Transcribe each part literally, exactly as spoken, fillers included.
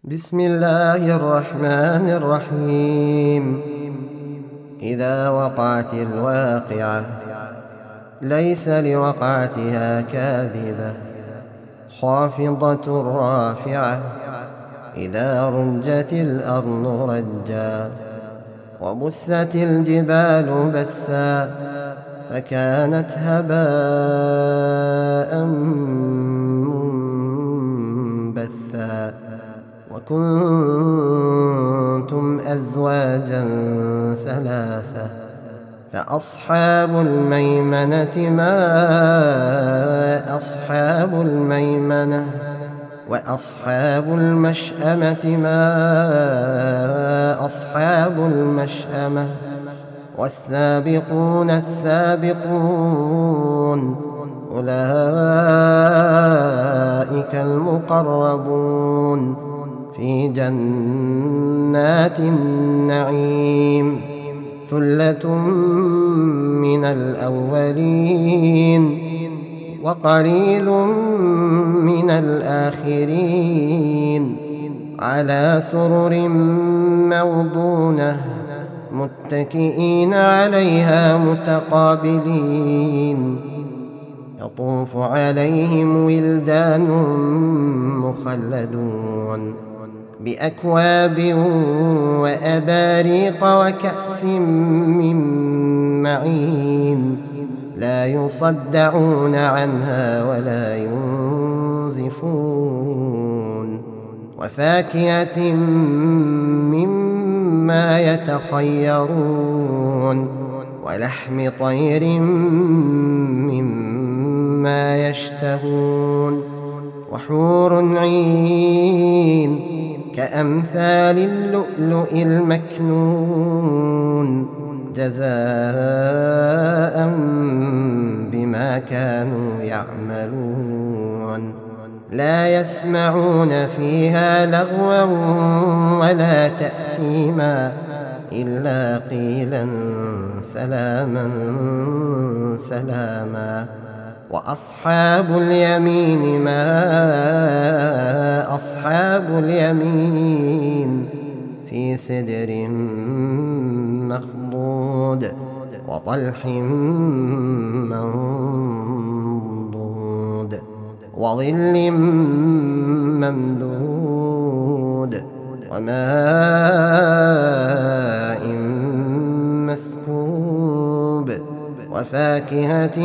بسم الله الرحمن الرحيم. إذا وقعت الواقعة ليس لوقعتها كاذبة خافضة رافعة. إذا رجت الأرض رجا وبست الجبال بسا فكانت هباء منبثا وكنتم أزواجا ثلاثة فأصحاب الميمنة ما أصحاب الميمنة وأصحاب المشأمة ما أصحاب المشأمة والسابقون السابقون أولئك المقربون في جنات النعيم. ثلة من الأولين وقليل من الآخرين على سرر موضونة متكئين عليها متقابلين. يطوف عليهم ولدان مخلدون بأكواب وأباريق وكأس من معين لا يصدعون عنها ولا ينزفون وفاكهة مما يتخيرون ولحم طير مما يشتهون وحور عين كأمثال اللؤلؤ المكنون جزاء بما كانوا يعملون. لا يسمعون فيها لغوا ولا تأثيما إلا قيلا سلاما سلاما. وأصحاب اليمين ما أصحاب اليمين في سدر مخضود وطلح منضود وظل ممدود وماء مسكوب وفاكهة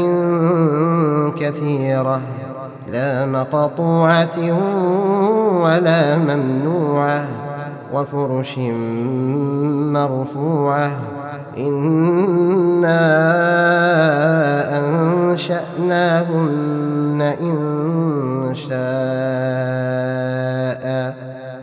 كثيرة لا مقطوعة ولا ممنوعة وفرش مرفوعة. إنا أنشأناهن إن شاء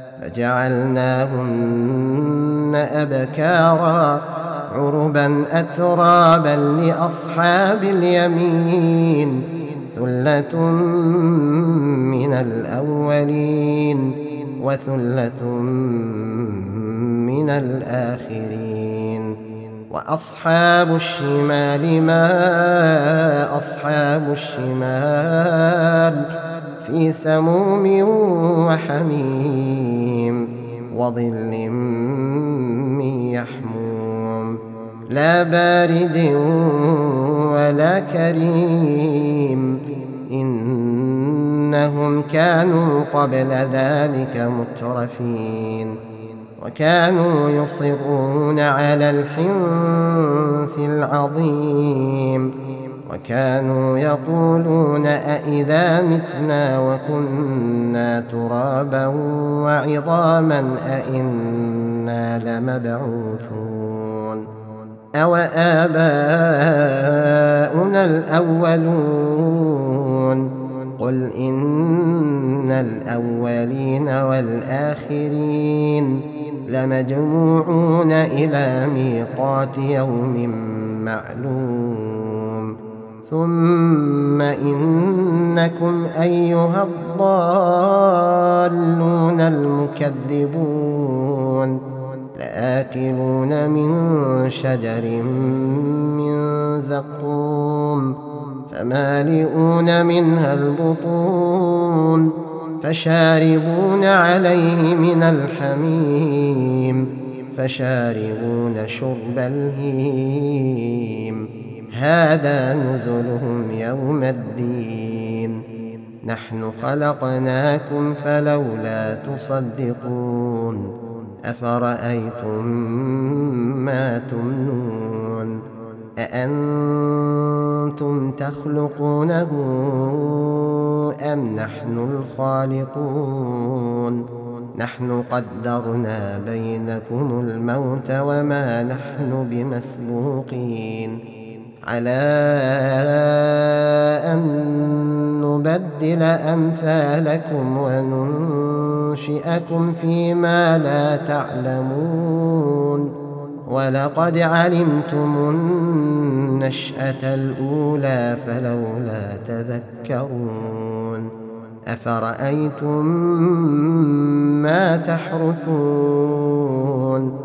فجعلناهن أبكارا عربا أترابا لأصحاب اليمين. ثلة من الأولين وثلة من الآخرين. وأصحاب الشمال ما أصحاب الشمال في سموم وحميم وظل من يحموم لا بارد ولا كريم. إنهم كانوا قبل ذلك مترفين وكانوا يصرون على الحنث العظيم وكانوا يقولون أئذا متنا وكنا ترابا وعظاما أئنا لمبعوثون أو آباؤنا الأولون. قل إن الأولين والآخرين لمجموعون إلى ميقات يوم معلوم. ثم إنكم أيها الضالون المكذبون لآكلون من شجر من زقوم فمالئون منها البطون فشاربون عليه من الحميم فشاربون شرب الهيم هذا نزلهم يوم الدين نحن خلقناكم فلولا تصدقون أفرأيتم ما تمنون أأنتم تخلقونه أم نحن الخالقون نحن قدرنا بينكم الموت وما نحن بمسبوقين على أن نبدل أمثالكم وننشئكم فيما لا تعلمون ولقد علمتم النشأة الأولى فلولا تذكرون أفرأيتم ما تحرثون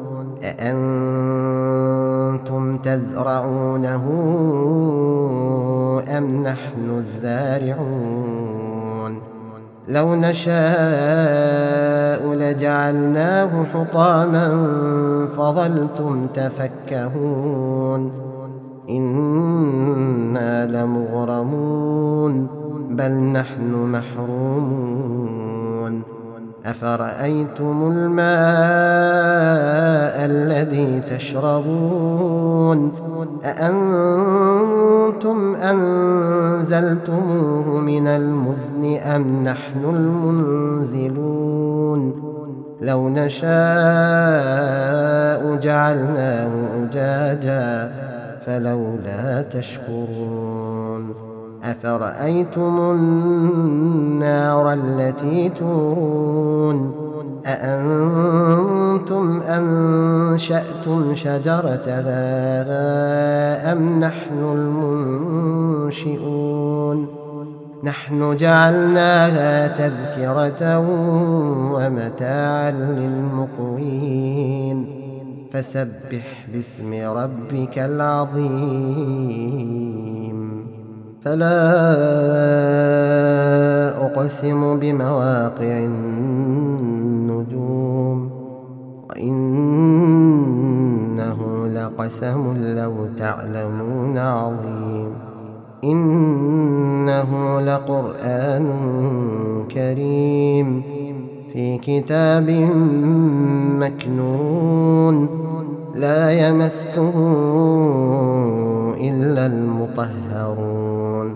أأنتم تزرعونه أم نحن الزارعون لو نشاء لجعلناه حطاما فظلتم تفكهون إنا لمغرمون بل نحن محرومون أفرأيتم الماء الذي تشربون أأنتم أنزلتموه من المزن أم نحن المنزلون لو نشاء جعلناه أجاجا فلولا تشكرون أفرأيتم النار التي تورون أأنتم أنشأتم شجرتها أم نحن المنشئون نحن جعلناها تذكرة ومتاعا للمقوين فسبح باسم ربك العظيم فلا أقسم بمواقع النجوم وإنه لقسم لو تعلمون عظيم إنه لقرآن كريم في كتاب مكنون لا يمسه إلا المطهرون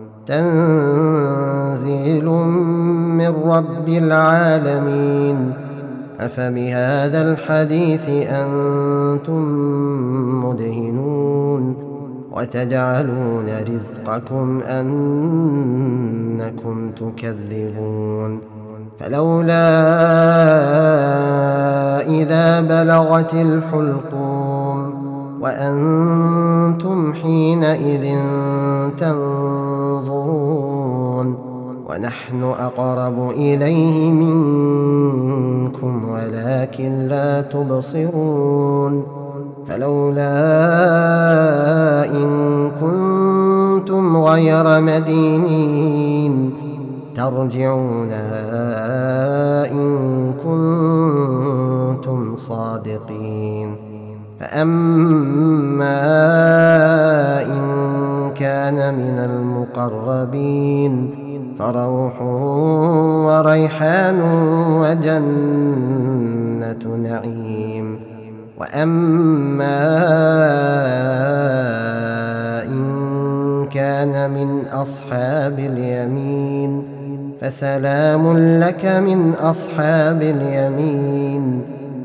تنزيل من رب العالمين أفبهذا الحديث أنتم مدهنون وتجعلون رزقكم أنكم تكذبون فلولا إذا بلغت الحلقوم وأنتم حينئذ تنظرون ونحن أقرب إليه منكم ولكن لا تبصرون فلولا إن كنتم غير مدينين ترجعونها إن كنتم صادقين فأما إن كان من المقربين فروح وريحان وجنة نعيم وأما إن كان من أصحاب اليمين فسلام لك من أصحاب اليمين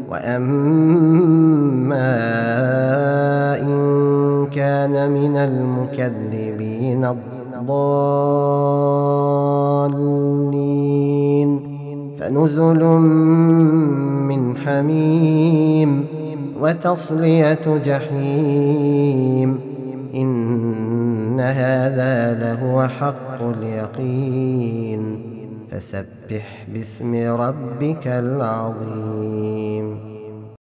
وأما إن كان من المكذبين الضالين فنزل من حميم وتصلية جحيم إن هذا لهو حق اليقين فسبح باسم ربك العظيم